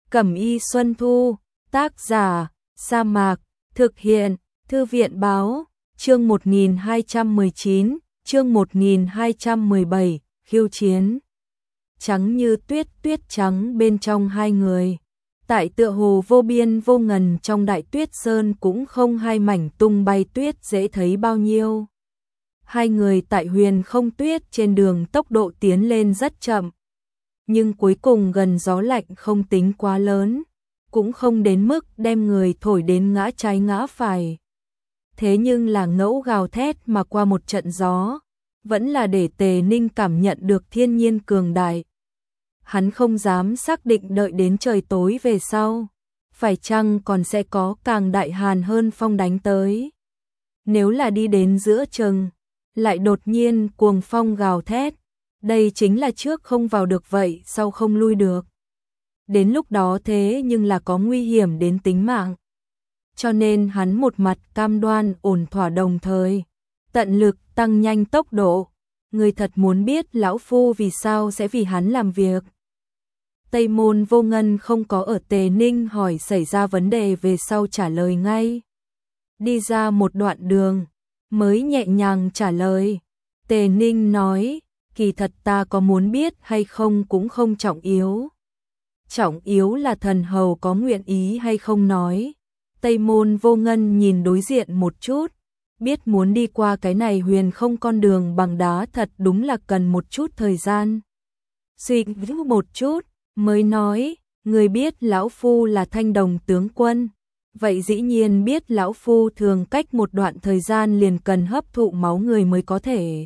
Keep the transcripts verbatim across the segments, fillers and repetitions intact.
Cẩm y Xuân Thu, tác giả, Sa Mạc, thực hiện, Thư viện báo, chương một nghìn hai trăm mười chín, chương một nghìn hai trăm mười bảy, khiêu chiến. Trắng như tuyết, tuyết trắng bên trong hai người. Tại tựa hồ vô biên vô ngần trong đại tuyết sơn cũng không hai mảnh tung bay tuyết dễ thấy bao nhiêu. Hai người tại huyền không tuyết trên đường tốc độ tiến lên rất chậm. Nhưng cuối cùng gần gió lạnh không tính quá lớn, cũng không đến mức đem người thổi đến ngã trái ngã phải. Thế nhưng là ngẫu gào thét mà qua một trận gió, vẫn là để Tề Ninh cảm nhận được thiên nhiên cường đại. Hắn không dám xác định đợi đến trời tối về sau, phải chăng còn sẽ có càng đại hàn hơn phong đánh tới. Nếu là đi đến giữa chừng, lại đột nhiên cuồng phong gào thét, đây chính là trước không vào được vậy sau không lui được. Đến lúc đó thế nhưng là có nguy hiểm đến tính mạng. Cho nên hắn một mặt cam đoan ổn thỏa đồng thời, tận lực tăng nhanh tốc độ. Người thật muốn biết lão phu vì sao sẽ vì hắn làm việc. Tây Môn Vô Ngân không có ở Tề Ninh hỏi xảy ra vấn đề về sau trả lời ngay. Đi ra một đoạn đường, mới nhẹ nhàng trả lời. Tề Ninh nói, kỳ thật ta có muốn biết hay không cũng không trọng yếu. Trọng yếu là thần hầu có nguyện ý hay không nói. Tây Môn Vô Ngân nhìn đối diện một chút, biết muốn đi qua cái này huyền không con đường bằng đá thật đúng là cần một chút thời gian. Suy nghĩ một chút, mới nói, người biết lão phu là Thanh Đồng tướng quân, vậy dĩ nhiên biết lão phu thường cách một đoạn thời gian liền cần hấp thụ máu người mới có thể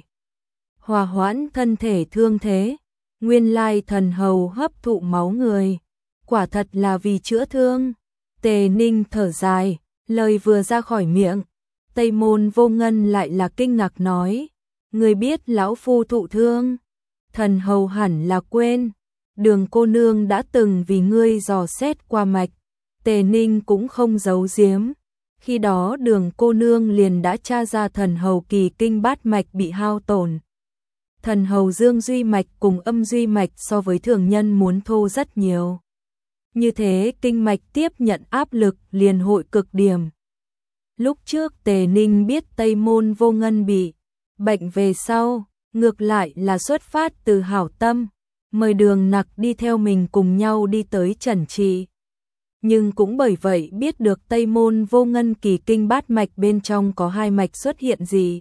hòa hoãn thân thể thương thế. Nguyên lai thần hầu hấp thụ máu người, quả thật là vì chữa thương. Tề Ninh thở dài, lời vừa ra khỏi miệng, Tây Môn Vô Ngân lại là kinh ngạc nói, người biết lão phu thụ thương, thần hầu hẳn là quên, Đường cô nương đã từng vì ngươi dò xét qua mạch. Tề Ninh cũng không giấu giếm, khi đó Đường cô nương liền đã tra ra thần hầu kỳ kinh bát mạch bị hao tổn. Thần hầu dương duy mạch cùng âm duy mạch so với thường nhân muốn thô rất nhiều. Như thế kinh mạch tiếp nhận áp lực liền hội cực điểm. Lúc trước Tề Ninh biết Tây Môn Vô Ngân bị bệnh về sau, ngược lại là xuất phát từ hảo tâm, mời Đường Nặc đi theo mình cùng nhau đi tới trần trị. Nhưng cũng bởi vậy biết được Tây Môn Vô Ngân kỳ kinh bát mạch bên trong có hai mạch xuất hiện gì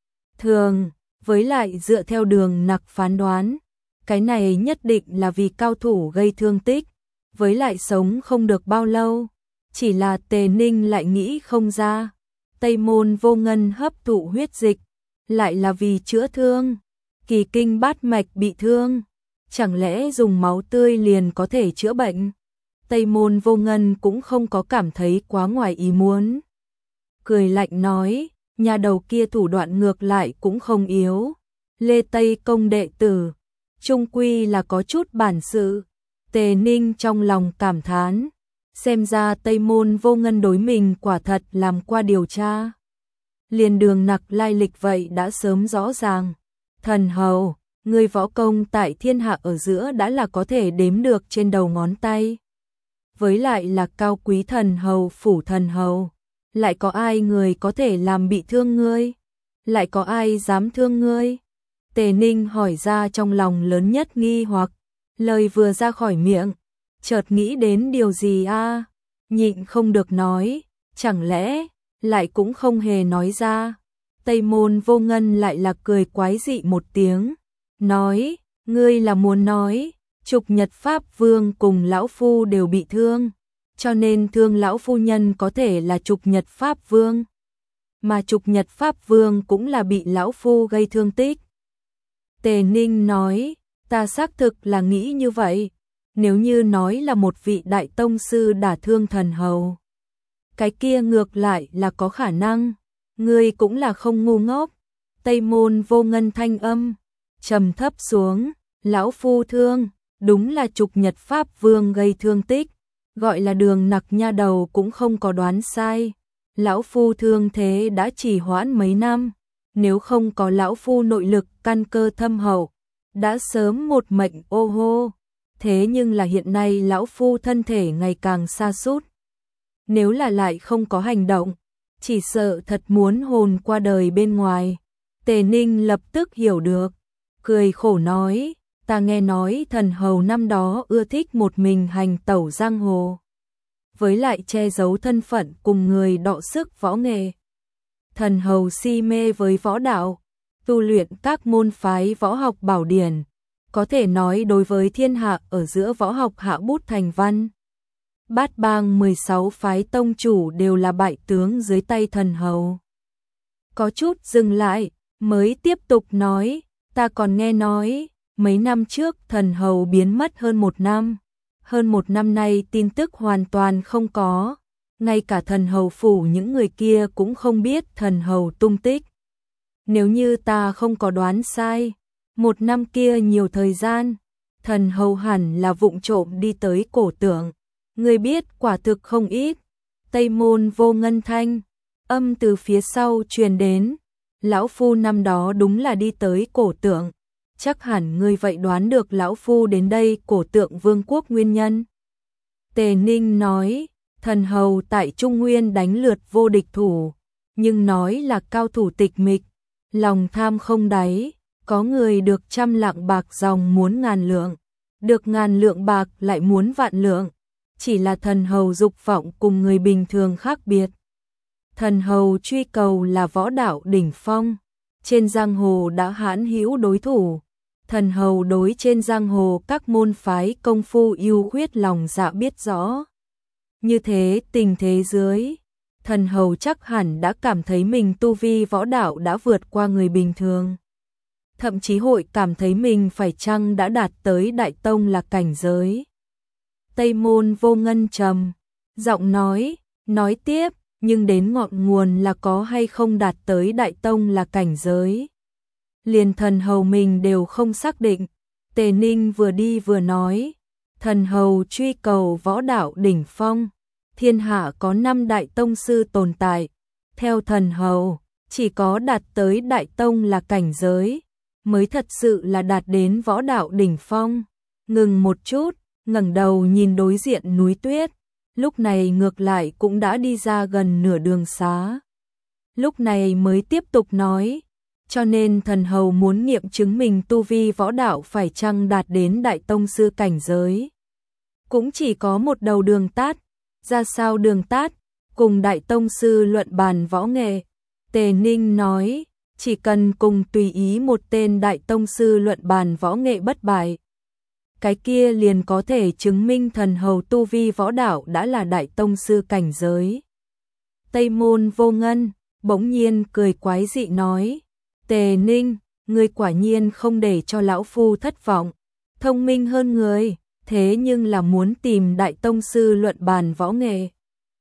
thường, với lại dựa theo Đường Nặc phán đoán, cái này nhất định là vì cao thủ gây thương tích, với lại sống không được bao lâu. Chỉ là Tề Ninh lại nghĩ không ra, Tây Môn Vô Ngân hấp thụ huyết dịch, lại là vì chữa thương, kỳ kinh bát mạch bị thương, chẳng lẽ dùng máu tươi liền có thể chữa bệnh? Tây Môn Vô Ngân cũng không có cảm thấy quá ngoài ý muốn. Cười lạnh nói, nhà đầu kia thủ đoạn ngược lại cũng không yếu. Lê Tây Công đệ tử, trung quy là có chút bản sự. Tề Ninh trong lòng cảm thán, xem ra Tây Môn Vô Ngân đối mình quả thật làm qua điều tra. Liền Đường Nặc lai lịch vậy đã sớm rõ ràng. Thần hầu, người võ công tại thiên hạ ở giữa đã là có thể đếm được trên đầu ngón tay. Với lại là cao quý thần hầu phủ thần hầu, lại có ai người có thể làm bị thương ngươi? Lại có ai dám thương ngươi? Tề Ninh hỏi ra trong lòng lớn nhất nghi hoặc, lời vừa ra khỏi miệng, chợt nghĩ đến điều gì a, à? Nhịn không được nói, chẳng lẽ lại cũng không hề nói ra. Tây Môn Vô Ngân lại là cười quái dị một tiếng, nói, ngươi là muốn nói, Trục Nhật Pháp Vương cùng lão phu đều bị thương, cho nên thương lão phu nhân có thể là Trục Nhật Pháp Vương, mà Trục Nhật Pháp Vương cũng là bị lão phu gây thương tích. Tề Ninh nói, ta xác thực là nghĩ như vậy, nếu như nói là một vị đại tông sư đả thương thần hầu, cái kia ngược lại là có khả năng, ngươi cũng là không ngu ngốc. Tây Môn Vô Ngân thanh âm trầm thấp xuống, lão phu thương, đúng là Trục Nhật Pháp Vương gây thương tích, gọi là Đường Nặc nha đầu cũng không có đoán sai. Lão phu thương thế đã trì hoãn mấy năm, nếu không có lão phu nội lực căn cơ thâm hậu, đã sớm một mệnh ô hô. thế nhưng là hiện nay lão phu thân thể ngày càng sa sút. Nếu là lại không có hành động, chỉ sợ thật muốn hồn qua đời bên ngoài. Tề Ninh lập tức hiểu được, cười khổ nói, ta nghe nói thần hầu năm đó ưa thích một mình hành tẩu giang hồ, với lại che giấu thân phận cùng người đọ sức võ nghệ. Thần hầu si mê với võ đạo, tu luyện các môn phái võ học bảo điển, có thể nói đối với thiên hạ ở giữa võ học hạ bút thành văn. Bát bang mười sáu phái tông chủ đều là bại tướng dưới tay thần hầu. Có chút dừng lại, mới tiếp tục nói, ta còn nghe nói, mấy năm trước thần hầu biến mất hơn một năm. Hơn một năm nay tin tức hoàn toàn không có, ngay cả thần hầu phủ những người kia cũng không biết thần hầu tung tích. Nếu như ta không có đoán sai, một năm kia nhiều thời gian, thần hầu hẳn là vụng trộm đi tới cổ tượng. Người biết quả thực không ít. Tây môn vô ngân thanh, âm từ phía sau truyền đến, lão phu năm đó đúng là đi tới cổ tượng. Chắc hẳn ngươi vậy đoán được lão phu đến đây cổ tượng vương quốc nguyên nhân. Tề Ninh nói, thần hầu tại Trung Nguyên đánh lượt vô địch thủ, nhưng nói là cao thủ tịch mịch, lòng tham không đáy, có người được trăm lạng bạc dòng muốn ngàn lượng, được ngàn lượng bạc lại muốn vạn lượng, chỉ là thần hầu dục vọng cùng người bình thường khác biệt. Thần hầu truy cầu là võ đạo đỉnh phong, trên giang hồ đã hãn hữu đối thủ. Thần hầu đối trên giang hồ các môn phái công phu yêu huyết lòng dạ biết rõ. Như thế tình thế dưới, thần hầu chắc hẳn đã cảm thấy mình tu vi võ đạo đã vượt qua người bình thường. Thậm chí hội cảm thấy mình phải chăng đã đạt tới đại tông là cảnh giới. Tây môn vô ngân trầm, giọng nói, nói tiếp, nhưng đến ngọn nguồn là có hay không đạt tới đại tông là cảnh giới. Liền thần hầu mình đều không xác định. Tề Ninh vừa đi vừa nói, thần hầu truy cầu võ đạo đỉnh phong, thiên hạ có năm đại tông sư tồn tại, theo thần hầu, chỉ có đạt tới đại tông là cảnh giới, mới thật sự là đạt đến võ đạo đỉnh phong. Ngừng một chút, ngẩng đầu nhìn đối diện núi tuyết, lúc này ngược lại cũng đã đi ra gần nửa đường xá. Lúc này mới tiếp tục nói, cho nên thần hầu muốn nghiệm chứng mình tu vi võ đạo phải chăng đạt đến đại tông sư cảnh giới. Cũng chỉ có một đầu đường tắt, ra sao đường tắt, cùng đại tông sư luận bàn võ nghệ. Tề Ninh nói, chỉ cần cùng tùy ý một tên đại tông sư luận bàn võ nghệ bất bại, cái kia liền có thể chứng minh thần hầu tu vi võ đạo đã là đại tông sư cảnh giới. Tây môn vô ngân, bỗng nhiên cười quái dị nói, Tề Ninh, ngươi quả nhiên không để cho lão phu thất vọng, thông minh hơn người, thế nhưng là muốn tìm đại tông sư luận bàn võ nghệ.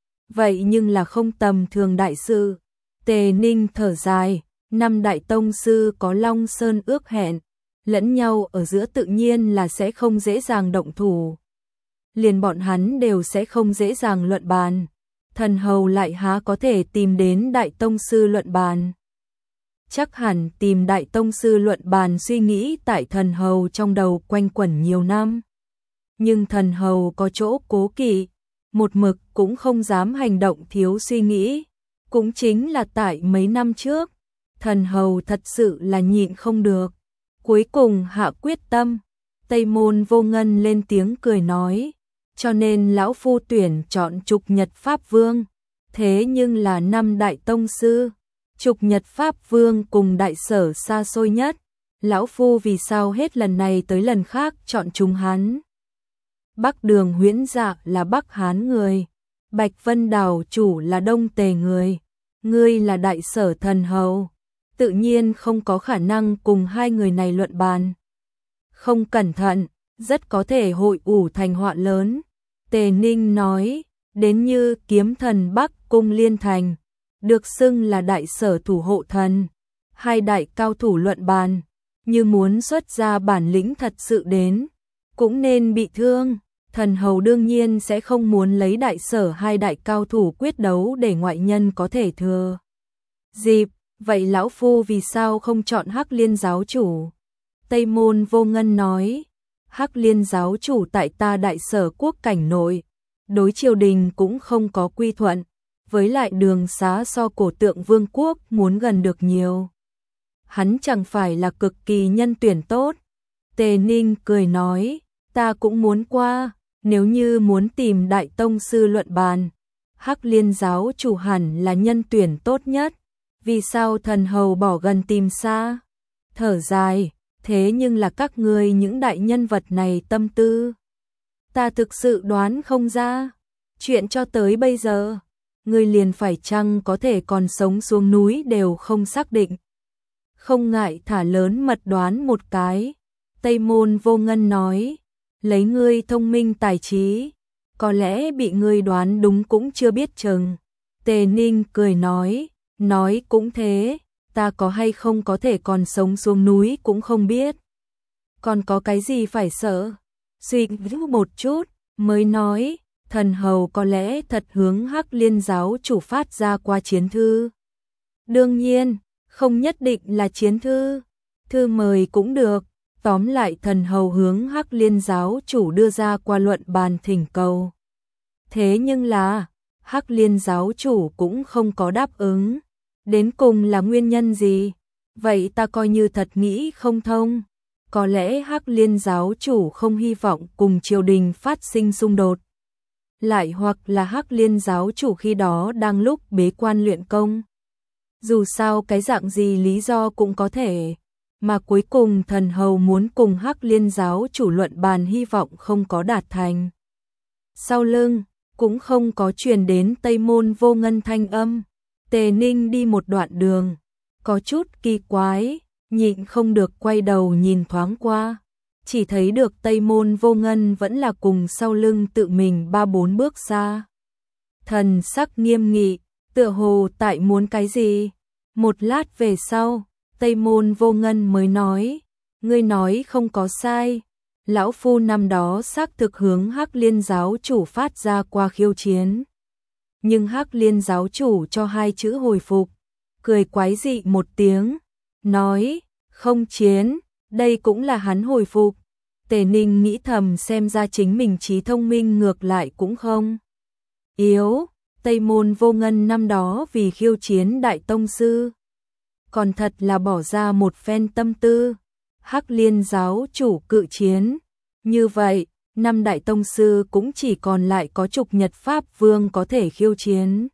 Vậy nhưng là không tầm thường đại sư. Tề Ninh thở dài, năm đại tông sư có Long Sơn ước hẹn, lẫn nhau ở giữa tự nhiên là sẽ không dễ dàng động thủ. Liền bọn hắn đều sẽ không dễ dàng luận bàn. Thần hầu lại há có thể tìm đến đại tông sư luận bàn. Chắc hẳn tìm đại tông sư luận bàn suy nghĩ tại thần hầu trong đầu quanh quẩn nhiều năm. Nhưng thần hầu có chỗ cố kỵ, một mực cũng không dám hành động thiếu suy nghĩ. Cũng chính là tại mấy năm trước, thần hầu thật sự là nhịn không được. Cuối cùng hạ quyết tâm, Tây môn vô ngân lên tiếng cười nói, cho nên lão phu tuyển chọn Trục Nhật Pháp Vương. Thế nhưng là năm đại tông sư, Trục Nhật Pháp Vương cùng đại sở xa xôi nhất, lão phu vì sao hết lần này tới lần khác chọn chúng hắn. Bắc Đường Huyễn Dạ là Bắc Hán người, Bạch Vân Đảo chủ là Đông Tề người, ngươi là đại sở thần hầu, tự nhiên không có khả năng cùng hai người này luận bàn. Không cẩn thận, rất có thể hội ủ thành họa lớn. Tề Ninh nói, đến như kiếm thần Bắc Cung Liên Thành, được xưng là đại sở thủ hộ thần, hai đại cao thủ luận bàn, như muốn xuất ra bản lĩnh thật sự đến, cũng nên bị thương. Thần hầu đương nhiên sẽ không muốn lấy đại sở hai đại cao thủ quyết đấu để ngoại nhân có thể thừa dịp. Vậy lão phu vì sao không chọn Hắc Liên giáo chủ? Tây môn vô ngân nói, Hắc Liên giáo chủ tại ta Đại Sở quốc cảnh nội, đối triều đình cũng không có quy thuận, với lại đường xá so cổ tượng vương quốc muốn gần được nhiều. Hắn chẳng phải là cực kỳ nhân tuyển tốt. Tề Ninh cười nói, ta cũng muốn qua, nếu như muốn tìm đại tông sư luận bàn, Hắc Liên giáo chủ hẳn là nhân tuyển tốt nhất, vì sao thần hầu bỏ gần tìm xa? Thở dài, thế nhưng là các ngươi những đại nhân vật này tâm tư. Ta thực sự đoán không ra, chuyện cho tới bây giờ, ngươi liền phải chăng có thể còn sống xuống núi đều không xác định. Không ngại thả lớn mật đoán một cái, Tây Môn Vô Ngân nói, lấy ngươi thông minh tài trí, có lẽ bị ngươi đoán đúng cũng chưa biết chừng. Tề Ninh cười nói, nói cũng thế, ta có hay không có thể còn sống xuống núi cũng không biết. Còn có cái gì phải sợ? Suy nghĩ một chút, mới nói, thần hầu có lẽ thật hướng Hắc Liên giáo chủ phát ra qua chiến thư. Đương nhiên, không nhất định là chiến thư, thư mời cũng được, tóm lại thần hầu hướng Hắc Liên giáo chủ đưa ra qua luận bàn thỉnh cầu. Thế nhưng là, Hắc Liên giáo chủ cũng không có đáp ứng, đến cùng là nguyên nhân gì? Vậy ta coi như thật nghĩ không thông, có lẽ Hắc Liên giáo chủ không hy vọng cùng triều đình phát sinh xung đột. Lại hoặc là Hắc Liên giáo chủ khi đó đang lúc bế quan luyện công. Dù sao cái dạng gì lý do cũng có thể, mà cuối cùng thần hầu muốn cùng Hắc Liên giáo chủ luận bàn hy vọng không có đạt thành. Sau lưng, cũng không có truyền đến Tây Môn Vô Ngân thanh âm. Tề Ninh đi một đoạn đường, có chút kỳ quái, nhịn không được quay đầu nhìn thoáng qua, chỉ thấy được Tây Môn Vô Ngân vẫn là cùng sau lưng tự mình ba bốn bước xa. Thần sắc nghiêm nghị, tựa hồ tại muốn cái gì. Một lát về sau, Tây Môn Vô Ngân mới nói, ngươi nói không có sai, lão phu năm đó xác thực hướng Hắc Liên giáo chủ phát ra qua khiêu chiến. Nhưng Hắc Liên giáo chủ cho hai chữ hồi phục, cười quái dị một tiếng, nói, không chiến, đây cũng là hắn hồi phục. Tề Ninh nghĩ thầm xem ra chính mình trí thông minh ngược lại cũng không yếu. Tây Môn Vô Ngân năm đó vì khiêu chiến đại tông sư, còn thật là bỏ ra một phen tâm tư. Hắc Liên giáo chủ cự chiến, như vậy, năm đại tông sư cũng chỉ còn lại có Trục Nhật Pháp Vương có thể khiêu chiến.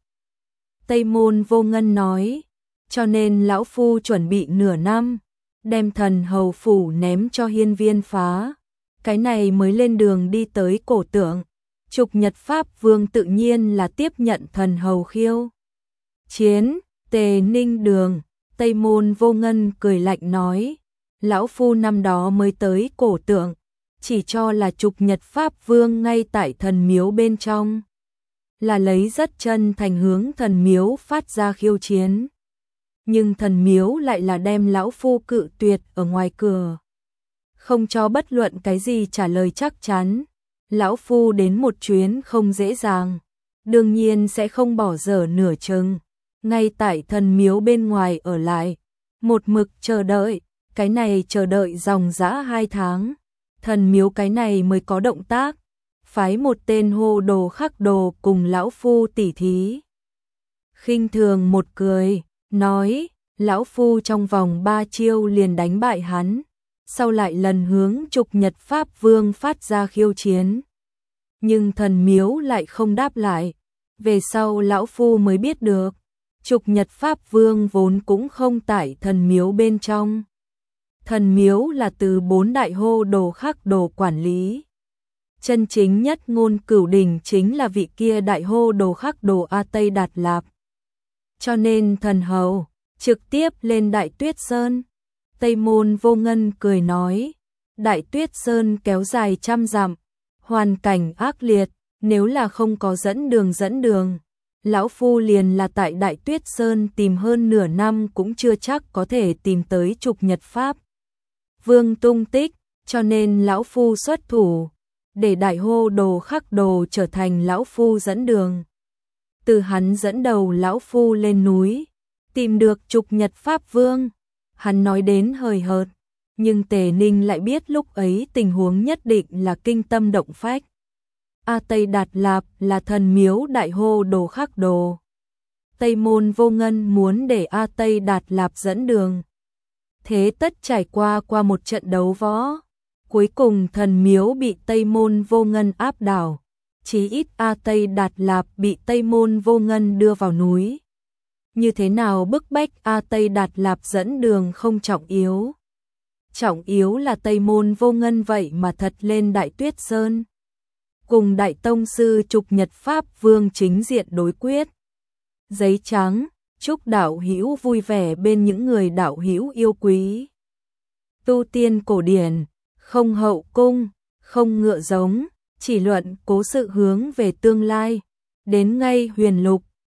Tây Môn Vô Ngân nói, cho nên lão phu chuẩn bị nửa năm, đem thần hầu phủ ném cho hiên viên phá, cái này mới lên đường đi tới cổ tượng. Trục Nhật Pháp Vương tự nhiên là tiếp nhận thần hầu khiêu chiến. Tề Ninh đường, Tây Môn Vô Ngân cười lạnh nói, lão phu năm đó mới tới cổ tượng, chỉ cho là Trục Nhật Pháp Vương ngay tại thần miếu bên trong, là lấy rất chân thành hướng thần miếu phát ra khiêu chiến. Nhưng thần miếu lại là đem lão phu cự tuyệt ở ngoài cửa, không cho bất luận cái gì trả lời chắc chắn. Lão phu đến một chuyến không dễ dàng, đương nhiên sẽ không bỏ dở nửa chừng, ngay tại thần miếu bên ngoài ở lại, một mực chờ đợi, cái này chờ đợi dòng dã hai tháng, thần miếu cái này mới có động tác, phái một tên hô đồ khắc đồ cùng lão phu tỉ thí. Khinh thường một cười, nói, lão phu trong vòng ba chiêu liền đánh bại hắn, sau lại lần hướng Trục Nhật Pháp Vương phát ra khiêu chiến. Nhưng thần miếu lại không đáp lại, về sau lão phu mới biết được, Trục Nhật Pháp Vương vốn cũng không tại thần miếu bên trong. Thần miếu là từ bốn đại hô đồ khắc đồ quản lý. Chân chính nhất ngôn cửu đỉnh chính là vị kia đại hô đồ khắc đồ A Tây Đạt Lạp. Cho nên thần hầu trực tiếp lên Đại Tuyết Sơn. Tây Môn Vô Ngân cười nói, Đại Tuyết Sơn kéo dài trăm dặm, hoàn cảnh ác liệt, nếu là không có dẫn đường dẫn đường, lão phu liền là tại Đại Tuyết Sơn tìm hơn nửa năm cũng chưa chắc có thể tìm tới Trục Nhật Pháp Vương tung tích, cho nên lão phu xuất thủ, để đại hô đồ khắc đồ trở thành lão phu dẫn đường. Từ hắn dẫn đầu lão phu lên núi, tìm được Trục Nhật Pháp Vương. Hắn nói đến hời hợt, Nhưng Tề Ninh lại biết lúc ấy tình huống nhất định là kinh tâm động phách. A Tây Đạt Lạp là thần miếu đại hô đồ khắc đồ. Tây Môn Vô Ngân muốn để A Tây Đạt Lạp dẫn đường. Thế tất trải qua qua một trận đấu võ. Cuối cùng thần miếu bị Tây Môn Vô Ngân áp đảo. Chí ít A Tây Đạt Lạp bị Tây Môn Vô Ngân đưa vào núi. Như thế nào bức bách A Tây Đạt Lạp dẫn đường không trọng yếu. Trọng yếu là Tây Môn Vô Ngân vậy mà thật lên Đại Tuyết Sơn. Cùng Đại Tông Sư Trục Nhật Pháp Vương chính diện đối quyết. Giấy trắng, chúc đạo hữu vui vẻ bên những người đạo hữu yêu quý. Tu tiên cổ điển, không hậu cung, không ngựa giống, chỉ luận cố sự hướng về tương lai. Đến ngay huyền lục,